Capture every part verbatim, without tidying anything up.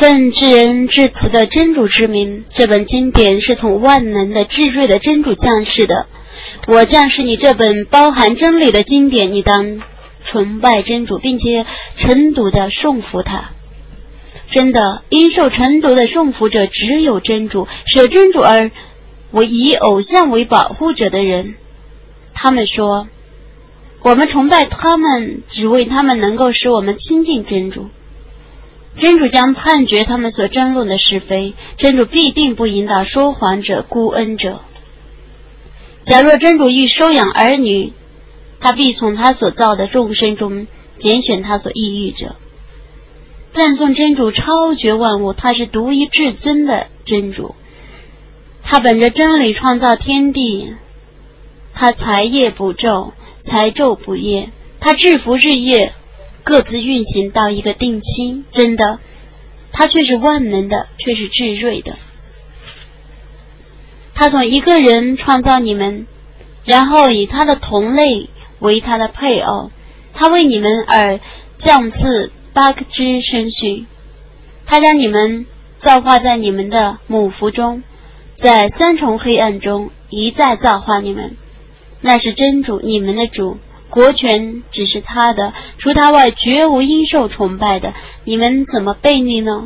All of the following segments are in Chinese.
奉至恩至慈的真主之名，这本经典是从万能的至睿的真主降世的。我降世你这本包含真理的经典，你当崇拜真主，并且晨读的颂服他。真的，因受晨读的颂服者只有真主，舍真主而为以偶像为保护者的人。他们说，我们崇拜他们，只为他们能够使我们亲近真主。真主将判决他们所争论的是非，真主必定不引导说谎者、孤恩者。假若真主欲收养儿女，他必从他所造的众生中拣选他所抑郁者。赞颂真主超绝万物，他是独一至尊的真主，他本着真理创造天地，他才夜不昼，才昼不夜，他制服日夜各自运行到一个定期。真的，他却是万能的，却是至睿的。他从一个人创造你们，然后以他的同类为他的配偶，他为你们而降赐八支生畜，他将你们造化在你们的母腹中，在三重黑暗中一再造化你们。那是真主，你们的主，国权只是他的，除他外绝无应受崇拜的，你们怎么悖逆呢？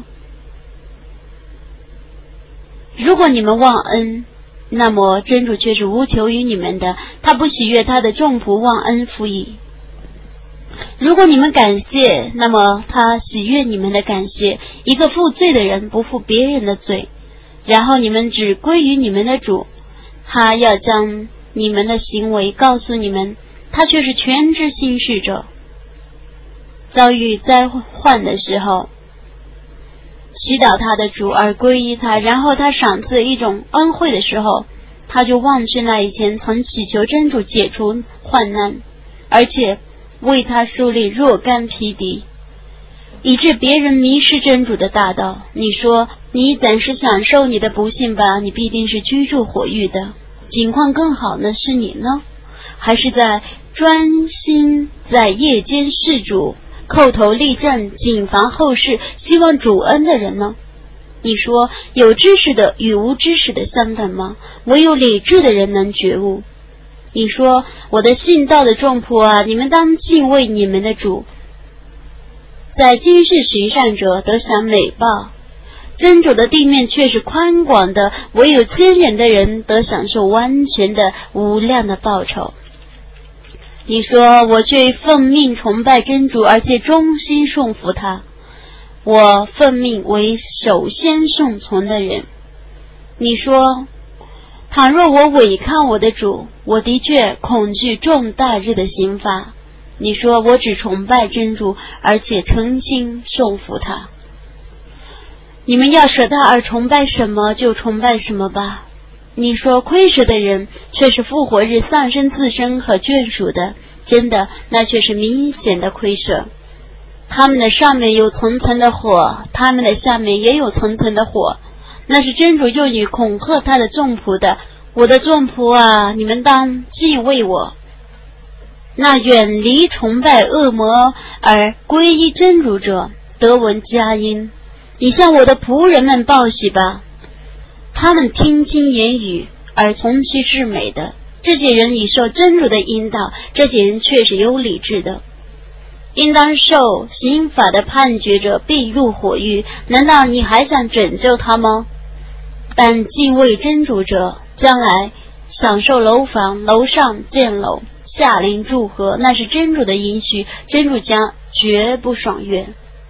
如果你们忘恩，那么真主却是无求于你们的，他不喜悦他的众仆忘恩负义。如果你们感谢，那么他喜悦你们的感谢。一个负罪的人不负别人的罪，然后你们只归于你们的主，他要将你们的行为告诉你们，他却是全知心事者。遭遇灾患的时候，祈祷他的主而归依他，然后他赏赐一种恩惠的时候，他就忘记那以前曾祈求真主解除患难，而且为他树立若干匹敌，以致别人迷失真主的大道。你说你暂时享受你的不幸吧，你必定是居住火狱的。境况更好的是你呢，还是在专心在夜间事主，叩头立正，谨防后事，希望主恩的人呢？你说有知识的与无知识的相等吗？唯有理智的人能觉悟。你说我的信道的众仆啊，你们当敬畏你们的主，在今世行善者得享美报，真主的地面却是宽广的，唯有坚忍的人得享受完全的无量的报酬。你说我却奉命崇拜真主，而且忠心顺服他，我奉命为首先顺从的人。你说倘若我违抗我的主，我的确恐惧重大日的刑罚。你说我只崇拜真主，而且诚心顺服他。你们要舍他而崇拜什么就崇拜什么吧。你说亏舍的人却是复活日丧生自身和眷属的，真的，那却是明显的亏舍。他们的上面有层层的火，他们的下面也有层层的火，那是真主用于恐吓他的众仆的。我的众仆啊，你们当敬畏我。那远离崇拜恶魔而皈依真主者，得闻佳音。你向我的仆人们报喜吧，他们听清言语而从其至美的，这些人已受真主的引导，这些人却是有理智的。应当受刑法的判决者必入火狱，难道你还想拯救他吗？但敬畏真主者将来享受楼房，楼上建楼，下临祝贺，那是真主的应许，真主将绝不爽约。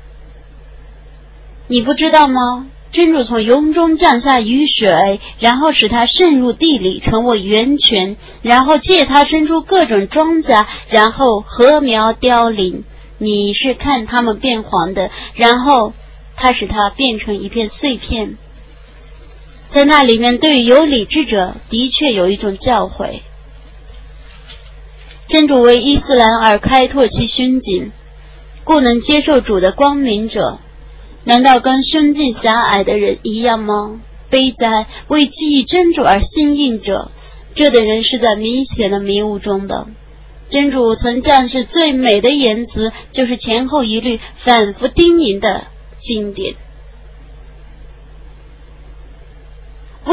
你不知道吗？真主从云中降下雨水，然后使它渗入地里成为源泉，然后借它生出各种庄稼，然后禾苗凋零，你是看它们变黄的，然后它使它变成一片碎片。在那里面对于有理智者的确有一种教诲。真主为伊斯兰而开拓其胸襟，故能接受主的光明者，难道跟胸襟狭隘的人一样吗？悲哉，为记忆真主而心硬者，这等人是在明显的迷雾中的。真主曾降示最美的言辞，就是前后一律反复叮咛的经典。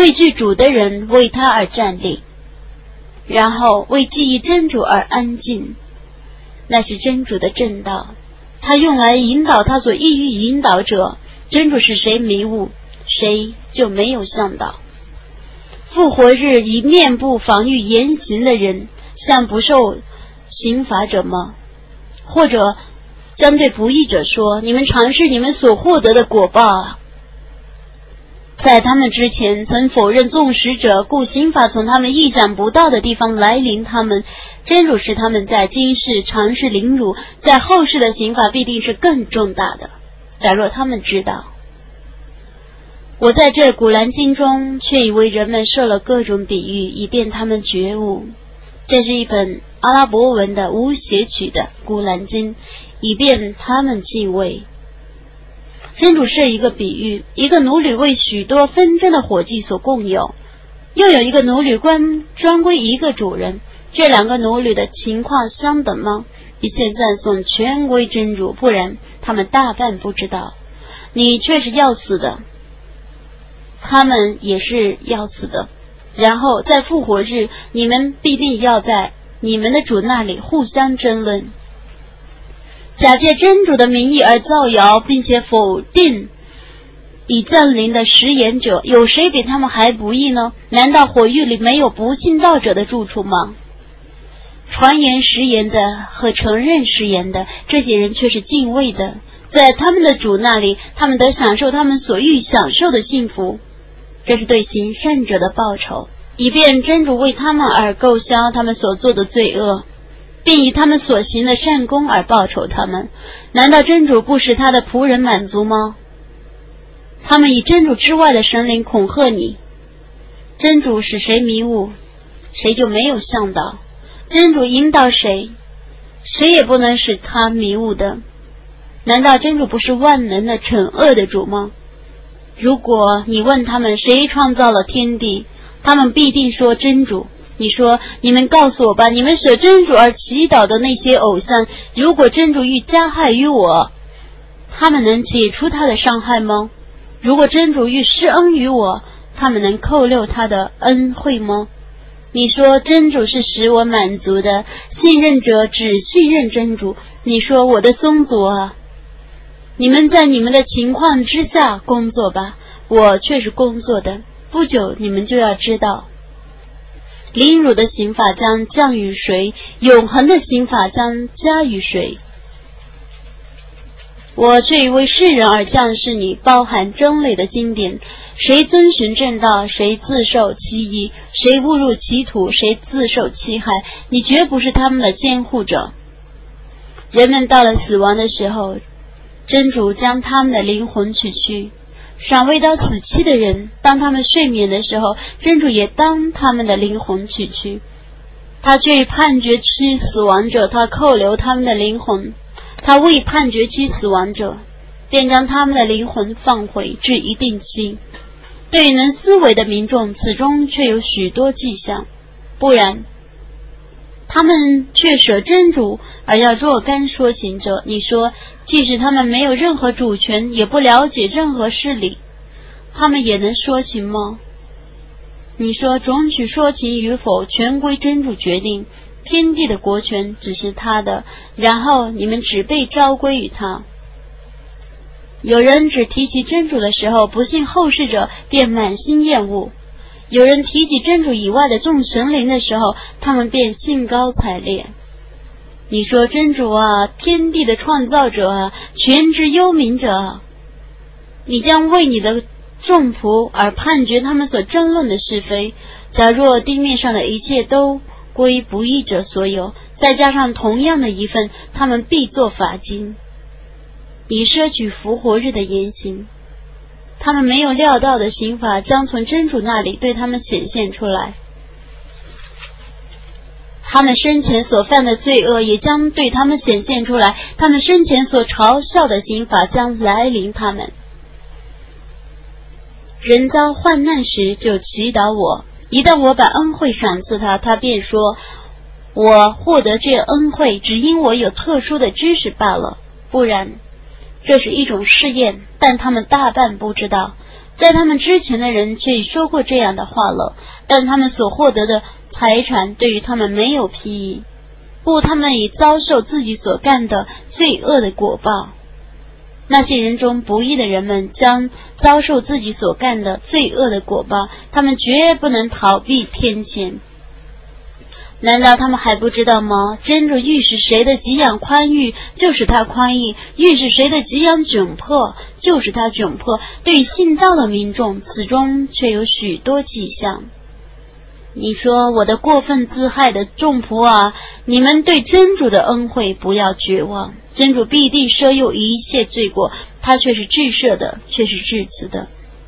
畏惧主的人为他而站立，然后为记忆真主而安静。那是真主的正道，他用来引导他所意欲引导者。真主使谁迷雾，谁就没有向导。复活日以面部防御言行的人，像不受刑罚者吗？或者将对不义者说，你们尝试你们所获得的果报啊！在他们之前曾否认纵使者，故刑罚从他们意想不到的地方来临他们。真主使他们在今世尝试凌辱，在后世的刑罚必定是更重大的。假若他们知道，我在这古兰经中却已为人们设了各种比喻，以便他们觉悟。这是一本阿拉伯文的无写曲的古兰经，以便他们敬畏。真主设一个比喻，一个奴隶为许多纷争的伙计所共有，又有一个奴隶官专归一个主人，这两个奴隶的情况相等吗？一切赞颂全归真主，不然他们大半不知道。你却是要死的，他们也是要死的，然后在复活日，你们必定要在你们的主那里互相争论。假借真主的名义而造谣，并且否定已降临的食言者，有谁比他们还不义呢？难道火狱里没有不信道者的住处吗？传言食言的和承认食言的，这些人却是敬畏的，在他们的主那里，他们得享受他们所欲享受的幸福，这是对行善者的报酬，以便真主为他们而购销他们所做的罪恶，并以他们所行的善功而报酬他们。难道真主不使他的仆人满足吗？他们以真主之外的神灵恐吓你，真主使谁迷雾，谁就没有向导。真主引导谁，谁也不能使他迷雾的。难道真主不是万能的惩恶的主吗？如果你问他们谁创造了天地，他们必定说真主。你说，你们告诉我吧，你们舍真主而祈祷的那些偶像，如果真主欲加害于我，他们能解除他的伤害吗？如果真主欲施恩于我，他们能扣留他的恩惠吗？你说真主是使我满足的，信任者只信任真主。你说我的宗族啊，你们在你们的情况之下工作吧，我却是工作的，不久你们就要知道。凌辱的刑法将降于谁，永恒的刑法将加于谁。我却已为世人而降示你包含真理的经典，谁遵循正道，谁自受其益，谁误入歧途，谁自受其害，你绝不是他们的监护者。人们到了死亡的时候，真主将他们的灵魂取去，尚未到死期的人，当他们睡眠的时候，真主也当他们的灵魂取去。他却判决区死亡者，他扣留他们的灵魂；他未判决区死亡者，便将他们的灵魂放回至一定期。对能思维的民众，此中却有许多迹象，不然他们却舍真主而要若干说行者。你说，即使他们没有任何主权，也不了解任何事理，他们也能说情吗？你说，种取说情与否，全归真主决定，天地的国权只是他的，然后你们只被召归于他。有人只提起真主的时候，不信后世者便满心厌恶；有人提起真主以外的众神灵的时候，他们便兴高采烈。你说，真主啊，天地的创造者啊，全知幽冥者啊，你将为你的众仆而判决他们所争论的是非。假若地面上的一切都归不义者所有，再加上同样的一份，他们必作法经，以摄取复活日的言行。他们没有料到的刑罚将从真主那里对他们显现出来，他们生前所犯的罪恶也将对他们显现出来，他们生前所嘲笑的刑罚将来临他们。人遭患难时就祈祷我，一旦我把恩惠赏赐他，他便说，我获得这恩惠只因我有特殊的知识罢了，不然这是一种试验，但他们大半不知道。在他们之前的人却已说过这样的话了，但他们所获得的财产对于他们没有裨益，不，他们已遭受自己所干的罪恶的果报。那些人中不义的人们将遭受自己所干的罪恶的果报，他们绝不能逃避天谴。难道他们还不知道吗？真主欲使谁的给养宽裕，就使他宽裕；欲使谁的给养窘迫，就使他窘迫。对信道的民众，此中却有许多迹象。你说，我的过分自害的众仆啊，你们对真主的恩惠不要绝望，真主必定赦宥一切罪过，他却是至赦的，却是至慈的。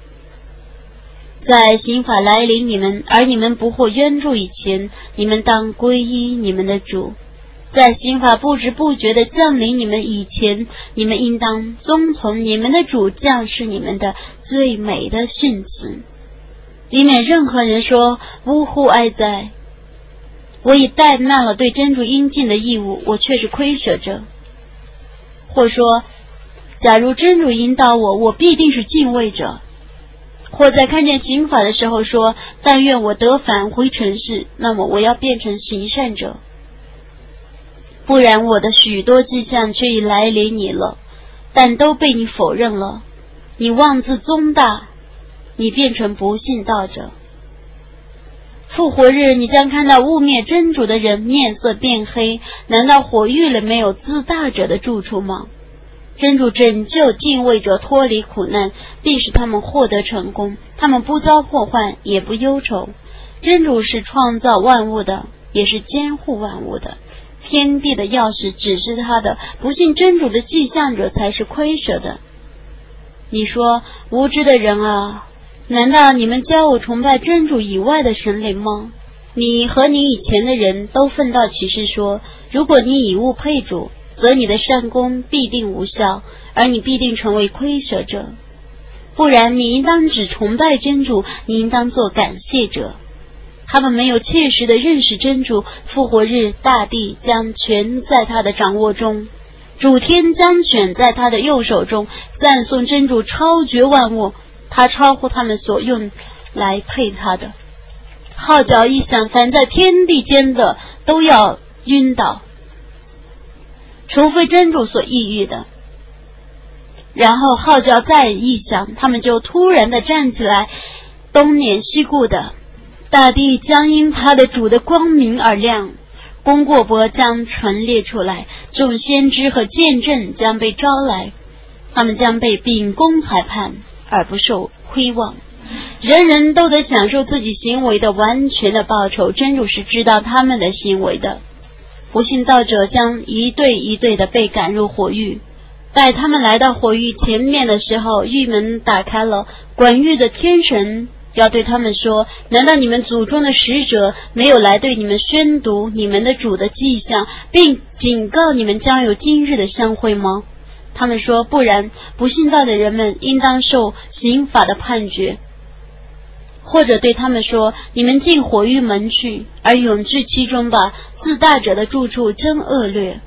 在刑法来临你们而你们不获援助以前，你们当皈依你们的主；在刑法不知不觉地降临你们以前，你们应当遵从你们的主降示你们的最美的训词，以免任何人说呜呼哀哉，我已怠慢了对真主应尽的义务，我却是亏舍者；或说假如真主引导我，我必定是敬畏者；或在看见刑法的时候说，但愿我得返回尘世，那么我要变成行善者。不然我的许多迹象却已来临你了，但都被你否认了。你妄自宗大，你变成不信道者。复活日你将看到污蔑真主的人面色变黑，难道火狱里没有自大者的住处吗？真主拯救敬畏者脱离苦难，必使他们获得成功，他们不遭破坏，也不忧愁。真主是创造万物的，也是监护万物的，天地的钥匙只是他的，不信真主的迹象者才是亏舍的。你说，无知的人啊，难道你们教我崇拜真主以外的神灵吗？你和你以前的人都奋道启示说，如果你以物配主，则你的善功必定无效，而你必定成为亏舍者。不然你应当只崇拜真主，你应当做感谢者。他们没有切实的认识真主，复活日大地将全在他的掌握中，主天将卷在他的右手中，赞颂真主超绝万物，他超乎他们所用来配他的。号角一响，凡在天地间的都要晕倒，除非真主所抑郁的。然后号角再一响，他们就突然的站起来，东脸西顾的。大地将因他的主的光明而亮，功过簿将陈列出来，众先知和见证将被招来，他们将被秉公裁判，而不受亏望。人人都得享受自己行为的完全的报酬，真主是知道他们的行为的。不信道者将一对一对的被赶入火狱，待他们来到火狱前面的时候，狱门打开了，管狱的天神要对他们说，难道你们祖宗的使者没有来对你们宣读你们的主的迹象，并警告你们将有今日的相会吗？他们说，不然，不信道的人们应当受刑法的判决。或者对他们说，你们进火狱门去，而永居其中吧，自大者的住处真恶劣。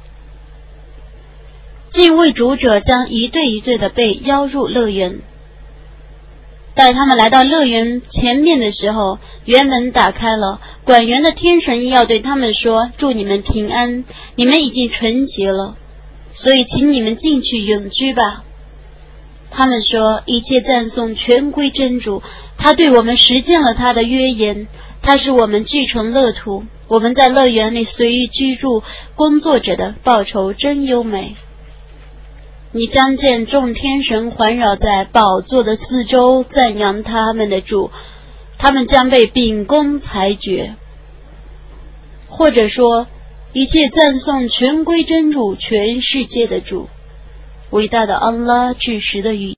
敬畏主者将一对一对的被邀入乐园，待他们来到乐园前面的时候，园门打开了，管园的天神要对他们说，祝你们平安，你们已经纯洁了，所以请你们进去永居吧。他们说，一切赞颂全归真主，他对我们实践了他的约言，他使我们聚成乐土，我们在乐园里随意居住，工作者的报酬真优美。你将见众天神环绕在宝座的四周，赞扬他们的主，他们将被秉公裁决。或者说，一切赞颂全归真主，全世界的主，伟大的安拉至实的语